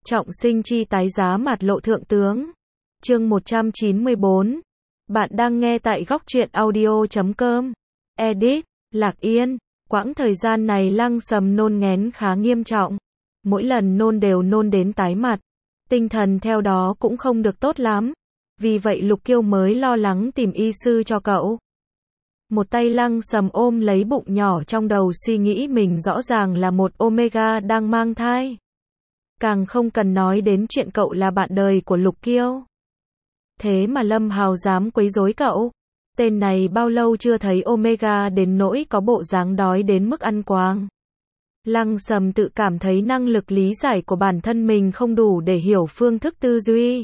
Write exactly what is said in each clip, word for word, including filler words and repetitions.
Trọng sinh chi tái giá mạt lộ thượng tướng. Chương một trăm chín mươi bốn. Bạn đang nghe tại góc truyện audio chấm com. Edit, Lạc Yên. Quãng thời gian này Lăng Sầm nôn nghén khá nghiêm trọng. Mỗi lần nôn đều nôn đến tái mặt. Tinh thần theo đó cũng không được tốt lắm. Vì vậy Lục Kiêu mới lo lắng tìm y sư cho cậu. Một tay Lăng Sầm ôm lấy bụng nhỏ trong đầu suy nghĩ mình rõ ràng là một Omega đang mang thai. Càng không cần nói đến chuyện cậu là bạn đời của Lục Kiêu. Thế mà Lâm Hào dám quấy rối cậu. Tên này bao lâu chưa thấy Omega đến nỗi có bộ dáng đói đến mức ăn quáng. Lăng Sầm tự cảm thấy năng lực lý giải của bản thân mình không đủ để hiểu phương thức tư duy.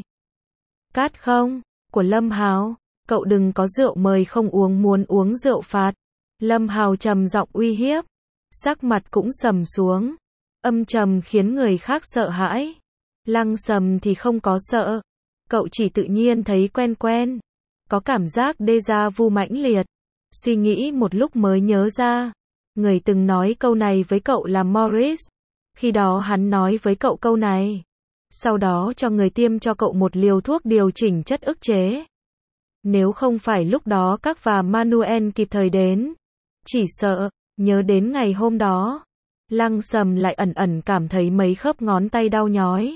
Cát không, của Lâm Hào, cậu đừng có rượu mời không uống, muốn uống rượu phạt. Lâm Hào trầm giọng uy hiếp, sắc mặt cũng sầm xuống, âm trầm khiến người khác sợ hãi. Lăng Sầm thì không có sợ, cậu chỉ tự nhiên thấy quen quen, có cảm giác déjà vu mãnh liệt. Suy nghĩ một lúc mới nhớ ra, người từng nói câu này với cậu là Morris. Khi đó hắn nói với cậu câu này, sau đó cho người tiêm cho cậu một liều thuốc điều chỉnh chất ức chế. Nếu không phải lúc đó các và Manuel kịp thời đến, chỉ sợ, nhớ đến ngày hôm đó, Lăng Sầm lại ẩn ẩn cảm thấy mấy khớp ngón tay đau nhói.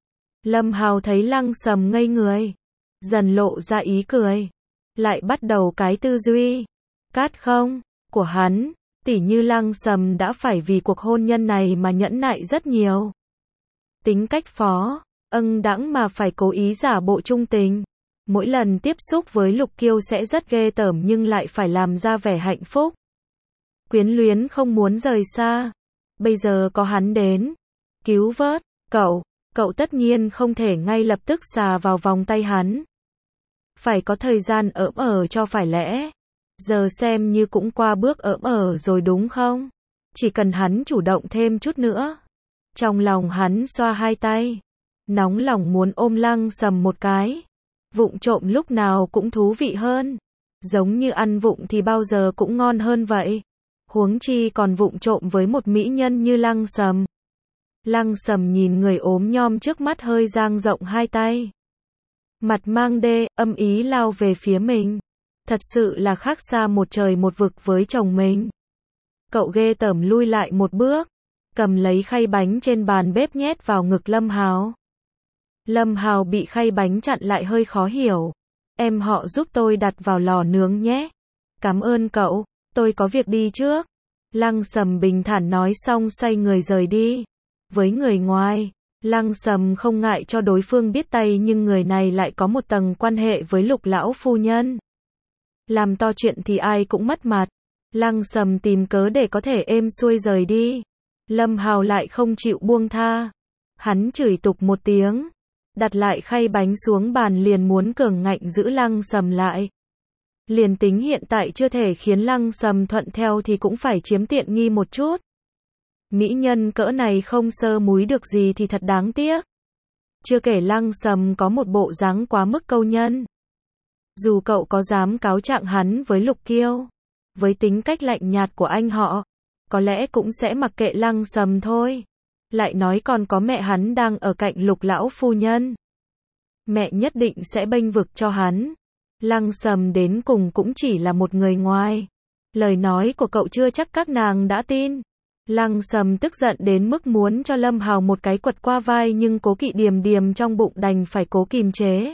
Lâm Hào thấy Lăng Sầm ngây người, dần lộ ra ý cười, lại bắt đầu cái tư duy. Cát không, của hắn, tỉ như Lăng Sầm đã phải vì cuộc hôn nhân này mà nhẫn nại rất nhiều. Tính cách phó, âng đãng mà phải cố ý giả bộ trung tình. Mỗi lần tiếp xúc với Lục Kiêu sẽ rất ghê tởm nhưng lại phải làm ra vẻ hạnh phúc. Quyến luyến không muốn rời xa. Bây giờ có hắn đến, cứu vớt, cậu, cậu tất nhiên không thể ngay lập tức xà vào vòng tay hắn. Phải có thời gian ỡm ở cho phải lẽ. Giờ xem như cũng qua bước ỡm ở rồi đúng không? Chỉ cần hắn chủ động thêm chút nữa. Trong lòng hắn xoa hai tay, nóng lòng muốn ôm Lăng Sầm một cái. Vụng trộm lúc nào cũng thú vị hơn. Giống như ăn vụng thì bao giờ cũng ngon hơn vậy. Huống chi còn vụng trộm với một mỹ nhân như Lăng Sầm. Lăng Sầm nhìn người ốm nhom trước mắt hơi dang rộng hai tay. Mặt mang đê, âm ý lao về phía mình. Thật sự là khác xa một trời một vực với chồng mình. Cậu ghê tởm lui lại một bước, cầm lấy khay bánh trên bàn bếp nhét vào ngực Lâm Hào. Lâm Hào bị khay bánh chặn lại hơi khó hiểu. Em họ giúp tôi đặt vào lò nướng nhé. Cảm ơn cậu, tôi có việc đi trước. Lăng Sầm bình thản nói xong xoay người rời đi. Với người ngoài, Lăng Sầm không ngại cho đối phương biết tay nhưng người này lại có một tầng quan hệ với Lục lão phu nhân. Làm to chuyện thì ai cũng mất mặt. Lăng Sầm tìm cớ để có thể êm xuôi rời đi. Lâm Hào lại không chịu buông tha. Hắn chửi tục một tiếng, đặt lại khay bánh xuống bàn liền muốn cường ngạnh giữ Lăng Sầm lại. Liền tính hiện tại chưa thể khiến Lăng Sầm thuận theo thì cũng phải chiếm tiện nghi một chút. Mỹ nhân cỡ này không sơ múi được gì thì thật đáng tiếc. Chưa kể Lăng Sầm có một bộ dáng quá mức câu nhân. Dù cậu có dám cáo trạng hắn với Lục Kiêu, với tính cách lạnh nhạt của anh họ, có lẽ cũng sẽ mặc kệ Lăng Sầm thôi. Lại nói còn có mẹ hắn đang ở cạnh Lục lão phu nhân. Mẹ nhất định sẽ bênh vực cho hắn. Lăng Sầm đến cùng cũng chỉ là một người ngoài. Lời nói của cậu chưa chắc các nàng đã tin. Lăng Sầm tức giận đến mức muốn cho Lâm Hào một cái quật qua vai nhưng cố kỵ điềm điềm trong bụng đành phải cố kìm chế.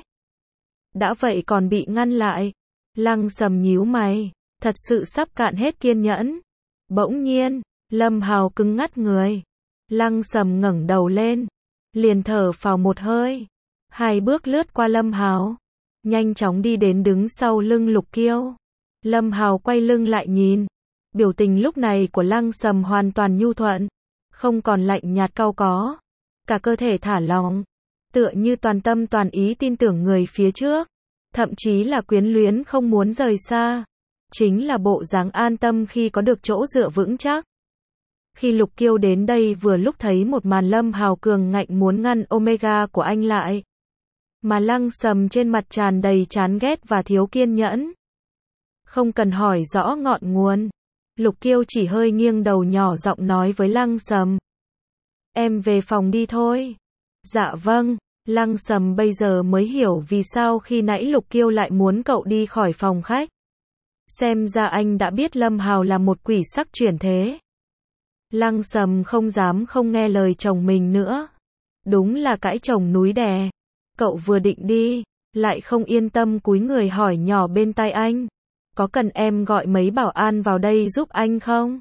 Đã vậy còn bị ngăn lại. Lăng Sầm nhíu mày, thật sự sắp cạn hết kiên nhẫn. Bỗng nhiên, Lâm Hào cứng ngắt người. Lăng Sầm ngẩng đầu lên, liền thở phào một hơi. Hai bước lướt qua Lâm Hào, nhanh chóng đi đến đứng sau lưng Lục Kiêu. Lâm Hào quay lưng lại nhìn. Biểu tình lúc này của Lăng Sầm hoàn toàn nhu thuận, không còn lạnh nhạt cau có. Cả cơ thể thả lỏng, tựa như toàn tâm toàn ý tin tưởng người phía trước. Thậm chí là quyến luyến không muốn rời xa. Chính là bộ dáng an tâm khi có được chỗ dựa vững chắc. Khi Lục Kiêu đến đây vừa lúc thấy một màn Lâm Hào cường ngạnh muốn ngăn Omega của anh lại. Mà Lăng Sầm trên mặt tràn đầy chán ghét và thiếu kiên nhẫn. Không cần hỏi rõ ngọn nguồn. Lục Kiêu chỉ hơi nghiêng đầu nhỏ giọng nói với Lăng Sầm. Em về phòng đi thôi. Dạ vâng, Lăng Sầm bây giờ mới hiểu vì sao khi nãy Lục Kiêu lại muốn cậu đi khỏi phòng khách. Xem ra anh đã biết Lâm Hào là một quỷ sắc chuyển thế. Lăng Sầm không dám không nghe lời chồng mình nữa. Đúng là cãi chồng núi đè. Cậu vừa định đi, lại không yên tâm cúi người hỏi nhỏ bên tai anh. Có cần em gọi mấy bảo an vào đây giúp anh không?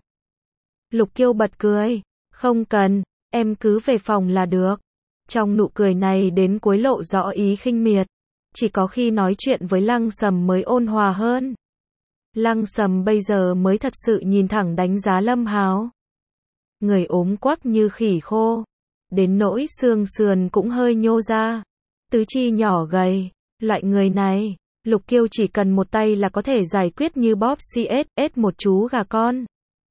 Lục Kiêu bật cười. Không cần, em cứ về phòng là được. Trong nụ cười này đến cuối lộ rõ ý khinh miệt. Chỉ có khi nói chuyện với Lăng Sầm mới ôn hòa hơn. Lăng Sầm bây giờ mới thật sự nhìn thẳng đánh giá Lâm Hào. Người ốm quắc như khỉ khô. Đến nỗi xương sườn cũng hơi nhô ra. Tứ chi nhỏ gầy. Loại người này, Lục Kiêu chỉ cần một tay là có thể giải quyết như bóp xê ét ét một chú gà con.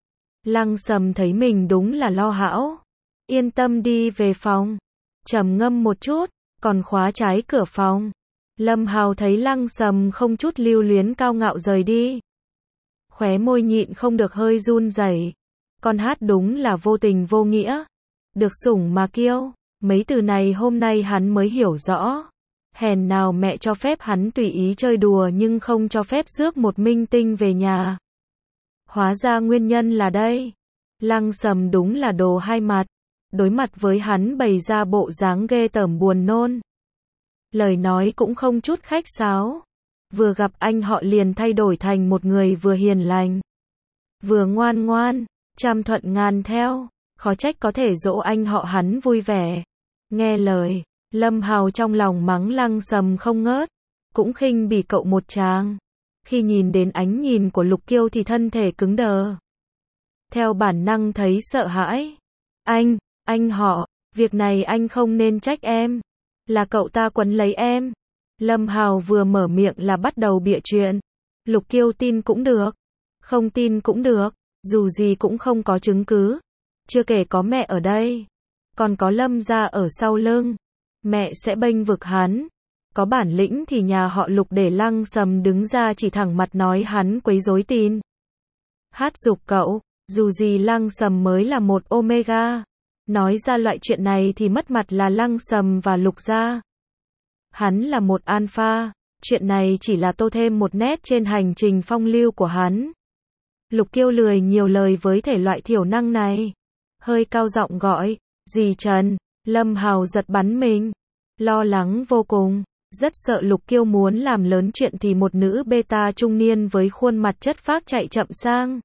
Lăng Sầm thấy mình đúng là lo hão. Yên tâm đi về phòng. Trầm ngâm một chút, còn khóa trái cửa phòng. Lâm Hào thấy Lăng Sầm không chút lưu luyến cao ngạo rời đi. Khóe môi nhịn không được hơi run rẩy. Con hát đúng là vô tình vô nghĩa. Được sủng mà kiêu. Mấy từ này hôm nay hắn mới hiểu rõ. Hèn nào mẹ cho phép hắn tùy ý chơi đùa nhưng không cho phép rước một minh tinh về nhà. Hóa ra nguyên nhân là đây. Lăng Sầm đúng là đồ hai mặt. Đối mặt với hắn bày ra bộ dáng ghê tởm buồn nôn. Lời nói cũng không chút khách sáo. Vừa gặp anh họ liền thay đổi thành một người vừa hiền lành. Vừa ngoan ngoan, trăm thuận ngàn theo. Khó trách có thể dỗ anh họ hắn vui vẻ. Nghe lời, Lâm Hào trong lòng mắng Lăng Sầm không ngớt. Cũng khinh bỉ cậu một tràng. Khi nhìn đến ánh nhìn của Lục Kiêu thì thân thể cứng đờ. Theo bản năng thấy sợ hãi. Anh, anh họ, việc này anh không nên trách em. Là cậu ta quấn lấy em. Lâm Hào vừa mở miệng là bắt đầu bịa chuyện. Lục Kiêu tin cũng được. Không tin cũng được. Dù gì cũng không có chứng cứ. Chưa kể có mẹ ở đây. Còn có Lâm gia ở sau lưng. Mẹ sẽ bênh vực hắn. Có bản lĩnh thì nhà họ Lục để Lăng Sầm đứng ra chỉ thẳng mặt nói hắn quấy rối tin. Hát giục cậu. Dù gì Lăng Sầm mới là một Omega. Nói ra loại chuyện này thì mất mặt là Lăng Sầm và Lục gia. Hắn là một alpha. Chuyện này chỉ là tô thêm một nét trên hành trình phong lưu của hắn. Lục Kiêu lười nhiều lời với thể loại thiểu năng này. Hơi cao giọng gọi. Dì Trần. Lâm Hào giật bắn mình. Lo lắng vô cùng. Rất sợ Lục Kiêu muốn làm lớn chuyện thì một nữ beta trung niên với khuôn mặt chất phác chạy chậm sang.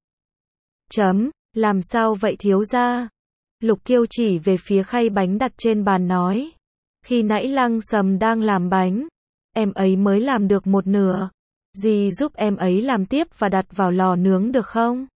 Chấm. Làm sao vậy thiếu gia? Lục Kiêu chỉ về phía khay bánh đặt trên bàn nói. Khi nãy Lăng Sầm đang làm bánh. Em ấy mới làm được một nửa. Dì giúp em ấy làm tiếp và đặt vào lò nướng được không?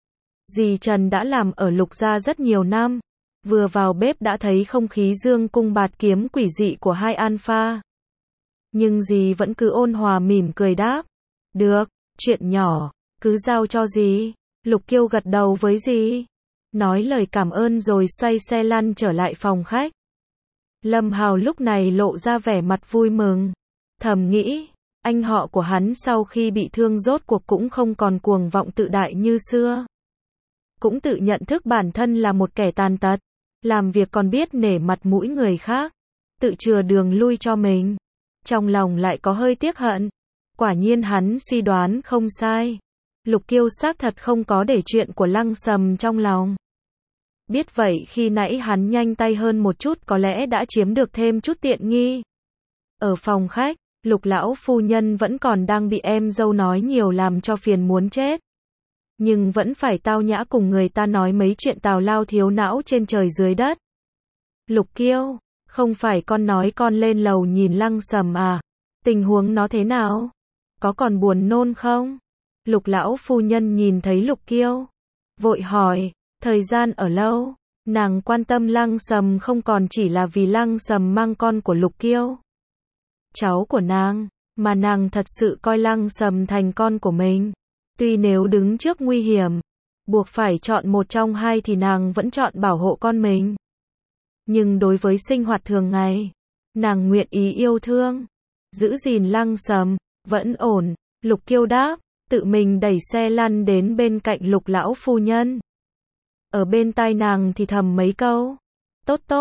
Dì Trần đã làm ở Lục gia rất nhiều năm. Vừa vào bếp đã thấy không khí dương cung bạt kiếm quỷ dị của hai alpha. Nhưng dì vẫn cứ ôn hòa mỉm cười đáp. Được, chuyện nhỏ, cứ giao cho dì. Lục Kiêu gật đầu với dì. Nói lời cảm ơn rồi xoay xe lăn trở lại phòng khách. Lâm Hào lúc này lộ ra vẻ mặt vui mừng. Thầm nghĩ, anh họ của hắn sau khi bị thương rốt cuộc cũng không còn cuồng vọng tự đại như xưa. Cũng tự nhận thức bản thân là một kẻ tàn tật. Làm việc còn biết nể mặt mũi người khác. Tự chừa đường lui cho mình. Trong lòng lại có hơi tiếc hận. Quả nhiên hắn suy đoán không sai. Lục Kiêu xác thật không có để chuyện của Lăng Sầm trong lòng. Biết vậy khi nãy hắn nhanh tay hơn một chút có lẽ đã chiếm được thêm chút tiện nghi. Ở phòng khách, Lục lão phu nhân vẫn còn đang bị em dâu nói nhiều làm cho phiền muốn chết. Nhưng vẫn phải tao nhã cùng người ta nói mấy chuyện tào lao thiếu não trên trời dưới đất. Lục Kiêu, không phải con nói con lên lầu nhìn Lăng Sầm à? Tình huống nó thế nào? Có còn buồn nôn không? Lục lão phu nhân nhìn thấy Lục Kiêu. Vội hỏi, thời gian ở lâu, nàng quan tâm Lăng Sầm không còn chỉ là vì Lăng Sầm mang con của Lục Kiêu. Cháu của nàng, mà nàng thật sự coi Lăng Sầm thành con của mình. Tuy nếu đứng trước nguy hiểm, buộc phải chọn một trong hai thì nàng vẫn chọn bảo hộ con mình. Nhưng đối với sinh hoạt thường ngày, nàng nguyện ý yêu thương, giữ gìn Lăng Sầm, vẫn ổn. Lục Kiêu đáp, tự mình đẩy xe lăn đến bên cạnh Lục lão phu nhân. Ở bên tai nàng thì thầm mấy câu. Tốt tốt,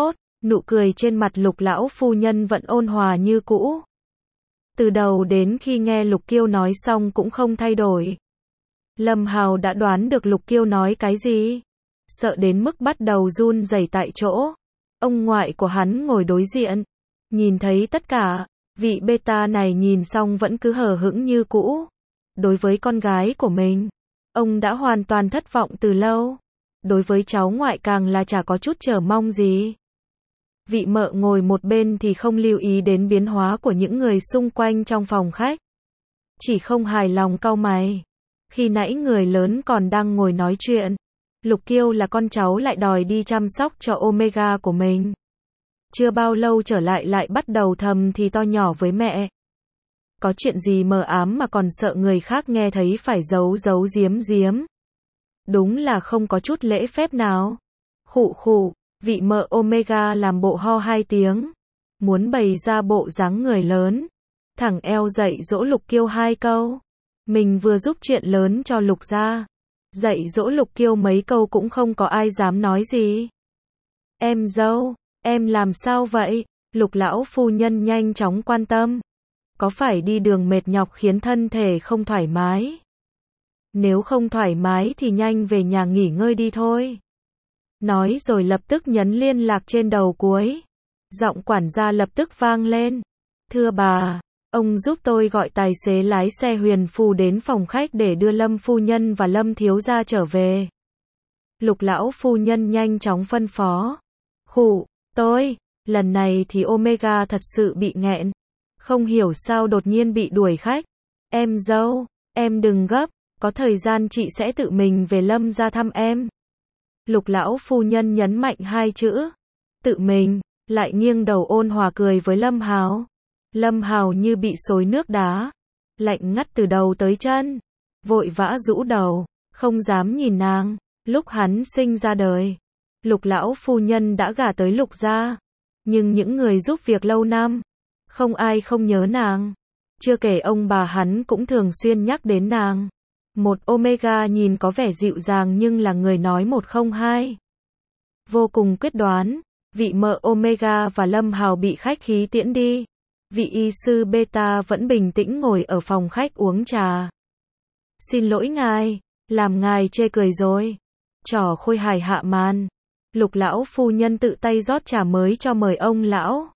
Nụ cười trên mặt Lục lão phu nhân vẫn ôn hòa như cũ. Từ đầu đến khi nghe Lục Kiêu nói xong cũng không thay đổi. Lâm Hào đã đoán được Lục Kiêu nói cái gì. Sợ đến mức bắt đầu run rẩy tại chỗ. Ông ngoại của hắn ngồi đối diện. Nhìn thấy tất cả, vị beta này nhìn xong vẫn cứ hờ hững như cũ. Đối với con gái của mình, ông đã hoàn toàn thất vọng từ lâu. Đối với cháu ngoại càng là chả có chút chờ mong gì. Vị mợ ngồi một bên thì không lưu ý đến biến hóa của những người xung quanh trong phòng khách. Chỉ không hài lòng cau mày. Khi nãy người lớn còn đang ngồi nói chuyện. Lục Kiêu là con cháu lại đòi đi chăm sóc cho Omega của mình. Chưa bao lâu trở lại lại bắt đầu thầm thì to nhỏ với mẹ. Có chuyện gì mờ ám mà còn sợ người khác nghe thấy phải giấu giấu giếm giếm. Đúng là không có chút lễ phép nào. Khụ khụ, vị mợ Omega làm bộ ho hai tiếng. Muốn bày ra bộ dáng người lớn. Thẳng eo dạy dỗ Lục Kiêu hai câu. Mình vừa giúp chuyện lớn cho Lục gia. Dạy dỗ Lục Kiêu mấy câu cũng không có ai dám nói gì. Em dâu, em làm sao vậy? Lục lão phu nhân nhanh chóng quan tâm. Có phải đi đường mệt nhọc khiến thân thể không thoải mái? Nếu không thoải mái thì nhanh về nhà nghỉ ngơi đi thôi. Nói rồi lập tức nhấn liên lạc trên đầu cuối. Giọng quản gia lập tức vang lên. Thưa bà, ông giúp tôi gọi tài xế lái xe Huyền Phù đến phòng khách để đưa Lâm phu nhân và Lâm thiếu gia trở về. Lục lão phu nhân nhanh chóng phân phó. Khụ, tôi, lần này thì Omega thật sự bị nghẹn. Không hiểu sao đột nhiên bị đuổi khách. Em dâu, em đừng gấp, có thời gian chị sẽ tự mình về Lâm ra thăm em. Lục lão phu nhân nhấn mạnh hai chữ. Tự mình, lại nghiêng đầu ôn hòa cười với Lâm Hào. Lâm Hào như bị xối nước đá. Lạnh ngắt từ đầu tới chân. Vội vã rũ đầu, không dám nhìn nàng. Lúc hắn sinh ra đời, Lục lão phu nhân đã gả tới Lục gia. Nhưng những người giúp việc lâu năm, không ai không nhớ nàng. Chưa kể ông bà hắn cũng thường xuyên nhắc đến nàng. Một Omega nhìn có vẻ dịu dàng nhưng là người nói một không hai. Vô cùng quyết đoán, vị mợ Omega và Lâm Hào bị khách khí tiễn đi. Vị y sư beta vẫn bình tĩnh ngồi ở phòng khách uống trà. Xin lỗi ngài, làm ngài chê cười rồi. Trò khôi hài hạ màn. Lục lão phu nhân tự tay rót trà mới cho mời ông lão.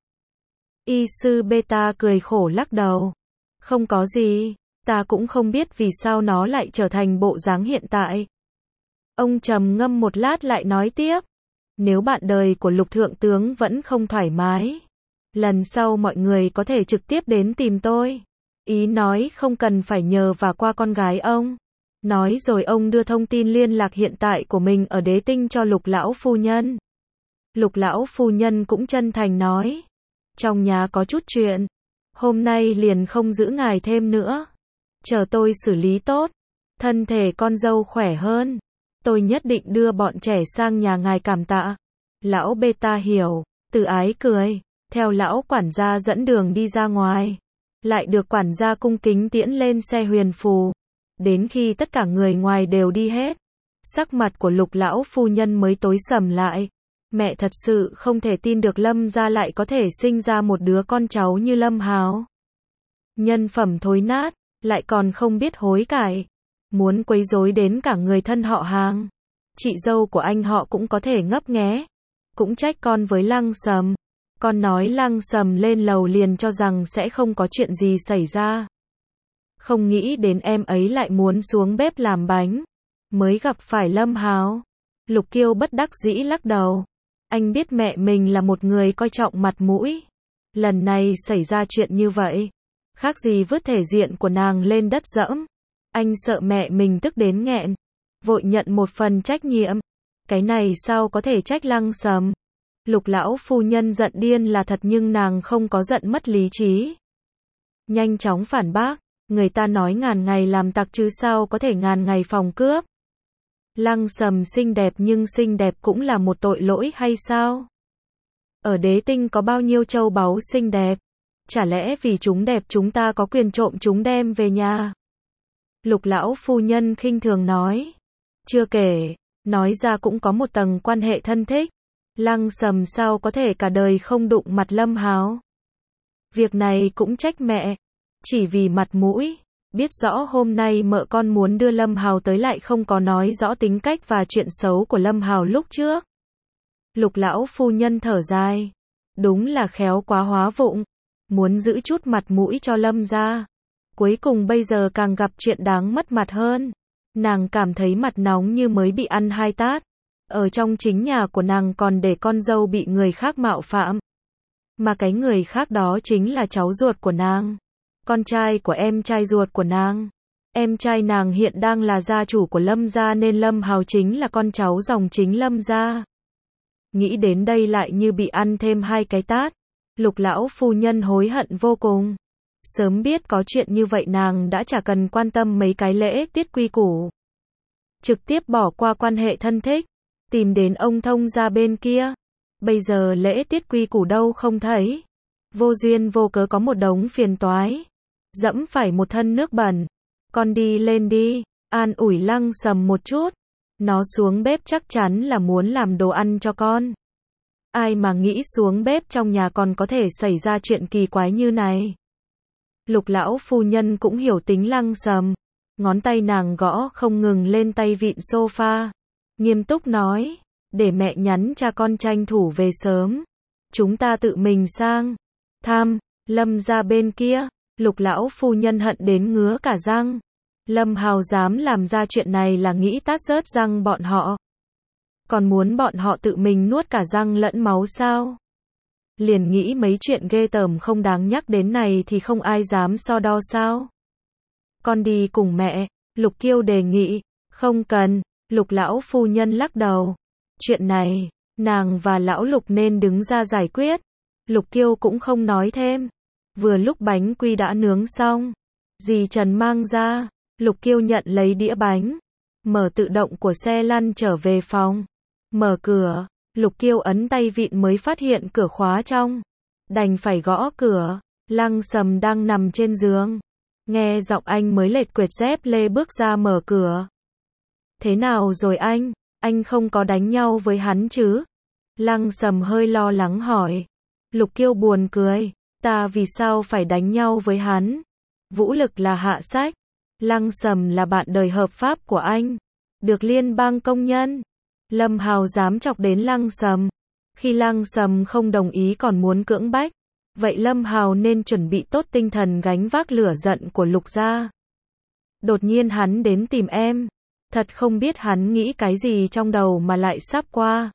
Y sư beta cười khổ lắc đầu. Không có gì, ta cũng không biết vì sao nó lại trở thành bộ dáng hiện tại. Ông trầm ngâm một lát lại nói tiếp. Nếu bạn đời của Lục thượng tướng vẫn không thoải mái, lần sau mọi người có thể trực tiếp đến tìm tôi. Ý nói không cần phải nhờ và qua con gái ông. Nói rồi ông đưa thông tin liên lạc hiện tại của mình ở Đế Tinh cho Lục lão phu nhân. Lục lão phu nhân cũng chân thành nói. Trong nhà có chút chuyện. Hôm nay liền không giữ ngài thêm nữa. Chờ tôi xử lý tốt. Thân thể con dâu khỏe hơn. Tôi nhất định đưa bọn trẻ sang nhà ngài cảm tạ. Lão beta hiểu. Từ ái cười. Theo lão quản gia dẫn đường đi ra ngoài. Lại được quản gia cung kính tiễn lên xe Huyền Phù. Đến khi tất cả người ngoài đều đi hết. Sắc mặt của Lục lão phu nhân mới tối sầm lại. Mẹ thật sự không thể tin được Lâm gia lại có thể sinh ra một đứa con cháu như Lâm Hào. Nhân phẩm thối nát, lại còn không biết hối cải. Muốn quấy rối đến cả người thân họ hàng. Chị dâu của anh họ cũng có thể ngấp nghé. Cũng trách con với Lăng Sầm. Con nói Lăng Sầm lên lầu liền cho rằng sẽ không có chuyện gì xảy ra. Không nghĩ đến em ấy lại muốn xuống bếp làm bánh. Mới gặp phải Lâm Hào. Lục Kiêu bất đắc dĩ lắc đầu. Anh biết mẹ mình là một người coi trọng mặt mũi. Lần này xảy ra chuyện như vậy. Khác gì vứt thể diện của nàng lên đất dẫm. Anh sợ mẹ mình tức đến nghẹn. Vội nhận một phần trách nhiệm. Cái này sao có thể trách Lăng Sầm. Lục lão phu nhân giận điên là thật nhưng nàng không có giận mất lý trí. Nhanh chóng phản bác. Người ta nói ngàn ngày làm tặc chứ sao có thể ngàn ngày phòng cướp. Lăng Sầm xinh đẹp nhưng xinh đẹp cũng là một tội lỗi hay sao? Ở Đế Tinh có bao nhiêu châu báu xinh đẹp? Chả lẽ vì chúng đẹp chúng ta có quyền trộm chúng đem về nhà? Lục lão phu nhân khinh thường nói. Chưa kể, nói ra cũng có một tầng quan hệ thân thích. Lăng Sầm sao có thể cả đời không đụng mặt Lâm Hào. Việc này cũng trách mẹ. Chỉ vì mặt mũi. Biết rõ hôm nay mợ con muốn đưa Lâm Hào tới lại không có nói rõ tính cách và chuyện xấu của Lâm Hào lúc trước. Lục lão phu nhân thở dài. Đúng là khéo quá hóa vụng. Muốn giữ chút mặt mũi cho Lâm gia. Cuối cùng bây giờ càng gặp chuyện đáng mất mặt hơn. Nàng cảm thấy mặt nóng như mới bị ăn hai tát. Ở trong chính nhà của nàng còn để con dâu bị người khác mạo phạm. Mà cái người khác đó chính là cháu ruột của nàng. Con trai của em trai ruột của nàng. Em trai nàng hiện đang là gia chủ của Lâm gia nên Lâm Hào chính là con cháu dòng chính Lâm gia. Nghĩ đến đây lại như bị ăn thêm hai cái tát. Lục lão phu nhân hối hận vô cùng. Sớm biết có chuyện như vậy nàng đã chả cần quan tâm mấy cái lễ tiết quy củ. Trực tiếp bỏ qua quan hệ thân thích. Tìm đến ông thông gia bên kia. Bây giờ lễ tiết quy củ đâu không thấy. Vô duyên vô cớ có một đống phiền toái. Dẫm phải một thân nước bẩn. Con đi lên đi. An ủi Lăng Sầm một chút. Nó xuống bếp chắc chắn là muốn làm đồ ăn cho con. Ai mà nghĩ xuống bếp trong nhà còn có thể xảy ra chuyện kỳ quái như này. Lục lão phu nhân cũng hiểu tính Lăng Sầm. Ngón tay nàng gõ không ngừng lên tay vịn sofa. Nghiêm túc nói. Để mẹ nhắn cha con tranh thủ về sớm. Chúng ta tự mình sang. Tham, Lâm gia bên kia. Lục lão phu nhân hận đến ngứa cả răng. Lâm Hào dám làm ra chuyện này là nghĩ tát rớt răng bọn họ. Còn muốn bọn họ tự mình nuốt cả răng lẫn máu sao? Liền nghĩ mấy chuyện ghê tởm không đáng nhắc đến này thì không ai dám so đo sao? Con đi cùng mẹ, Lục Kiêu đề nghị. Không cần, Lục lão phu nhân lắc đầu. Chuyện này, nàng và lão Lục nên đứng ra giải quyết. Lục Kiêu cũng không nói thêm. Vừa lúc bánh quy đã nướng xong. Dì Trần mang ra. Lục Kiêu nhận lấy đĩa bánh. Mở tự động của xe lăn trở về phòng. Mở cửa. Lục Kiêu ấn tay vịn mới phát hiện cửa khóa trong. Đành phải gõ cửa. Lăng Sầm đang nằm trên giường. Nghe giọng anh mới lệch quệt dép lê bước ra mở cửa. Thế nào rồi anh? Anh không có đánh nhau với hắn chứ? Lăng Sầm hơi lo lắng hỏi. Lục Kiêu buồn cười. Ta vì sao phải đánh nhau với hắn? Vũ lực là hạ sách. Lăng Sầm là bạn đời hợp pháp của anh. Được liên bang công nhân. Lâm Hào dám chọc đến Lăng Sầm. Khi Lăng Sầm không đồng ý còn muốn cưỡng bách. Vậy Lâm Hào nên chuẩn bị tốt tinh thần gánh vác lửa giận của Lục gia. Đột nhiên hắn đến tìm em. Thật không biết hắn nghĩ cái gì trong đầu mà lại sắp qua.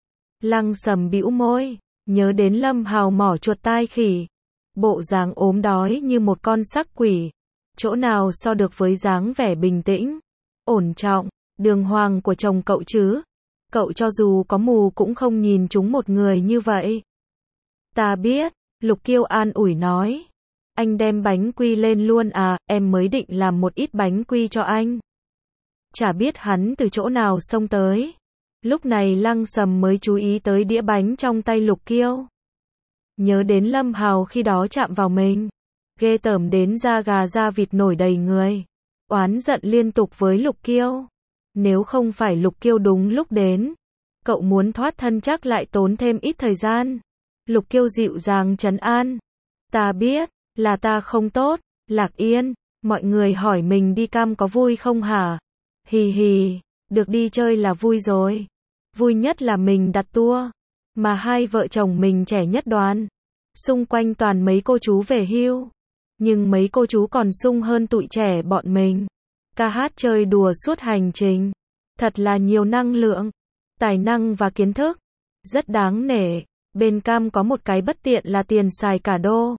Lăng Sầm bĩu môi. Nhớ đến Lâm Hào mỏ chuột tai khỉ. Bộ dáng ốm đói như một con sắc quỷ. Chỗ nào so được với dáng vẻ bình tĩnh, ổn trọng, đường hoàng của chồng cậu chứ. Cậu cho dù có mù cũng không nhìn chúng một người như vậy. Ta biết, Lục Kiêu an ủi nói. Anh đem bánh quy lên luôn à, em mới định làm một ít bánh quy cho anh. Chả biết hắn từ chỗ nào xông tới. Lúc này Lăng Sầm mới chú ý tới đĩa bánh trong tay Lục Kiêu. Nhớ đến Lâm Hào khi đó chạm vào mình. Ghê tởm đến da gà da vịt nổi đầy người. Oán giận liên tục với Lục Kiêu. Nếu không phải Lục Kiêu đúng lúc đến. Cậu muốn thoát thân chắc lại tốn thêm ít thời gian. Lục Kiêu dịu dàng trấn an. Ta biết, là ta không tốt. Lạc Yên, mọi người hỏi mình đi cam có vui không hả? Hì hì, được đi chơi là vui rồi. Vui nhất là mình đặt tour. Mà hai vợ chồng mình trẻ nhất đoàn. Xung quanh toàn mấy cô chú về hưu. Nhưng mấy cô chú còn sung hơn tụi trẻ bọn mình. Ca hát chơi đùa suốt hành trình. Thật là nhiều năng lượng, tài năng và kiến thức. Rất đáng nể. Bên cam có một cái bất tiện là tiền xài cả đô.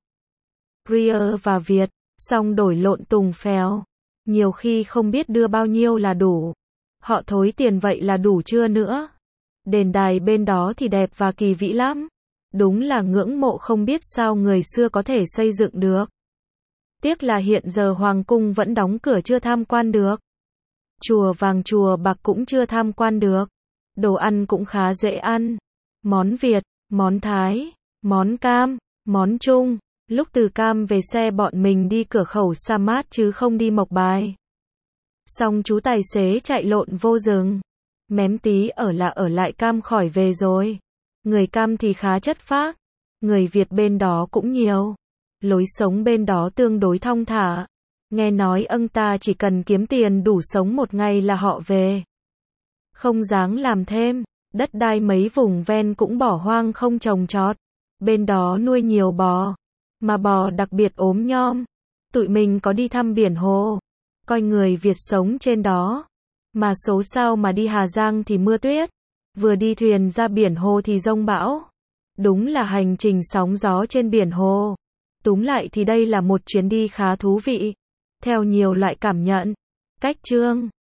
Ria và Việt, xong đổi lộn tùng phèo. Nhiều khi không biết đưa bao nhiêu là đủ. Họ thối tiền vậy là đủ chưa nữa. Đền đài bên đó thì đẹp và kỳ vĩ lắm. Đúng là ngưỡng mộ không biết sao người xưa có thể xây dựng được. Tiếc là hiện giờ Hoàng cung vẫn đóng cửa chưa tham quan được. Chùa vàng chùa bạc cũng chưa tham quan được. Đồ ăn cũng khá dễ ăn. Món Việt, món Thái, món Cam, món Trung. Lúc từ Cam về xe bọn mình đi cửa khẩu Sa Mát chứ không đi Mộc Bài. Xong chú tài xế chạy lộn vô rừng. Mém tí ở là ở lại Cam khỏi về rồi. Người Cam thì khá chất phác. Người Việt bên đó cũng nhiều. Lối sống bên đó tương đối thong thả. Nghe nói ông ta chỉ cần kiếm tiền đủ sống một ngày là họ về. Không dáng làm thêm. Đất đai mấy vùng ven cũng bỏ hoang không trồng trọt. Bên đó nuôi nhiều bò. Mà bò đặc biệt ốm nhom. Tụi mình có đi thăm biển hồ. Coi người Việt sống trên đó. Mà số sao mà đi Hà Giang thì mưa tuyết. Vừa đi thuyền ra biển hồ thì giông bão. Đúng là hành trình sóng gió trên biển hồ. Túm lại thì đây là một chuyến đi khá thú vị. Theo nhiều loại cảm nhận. Cách chương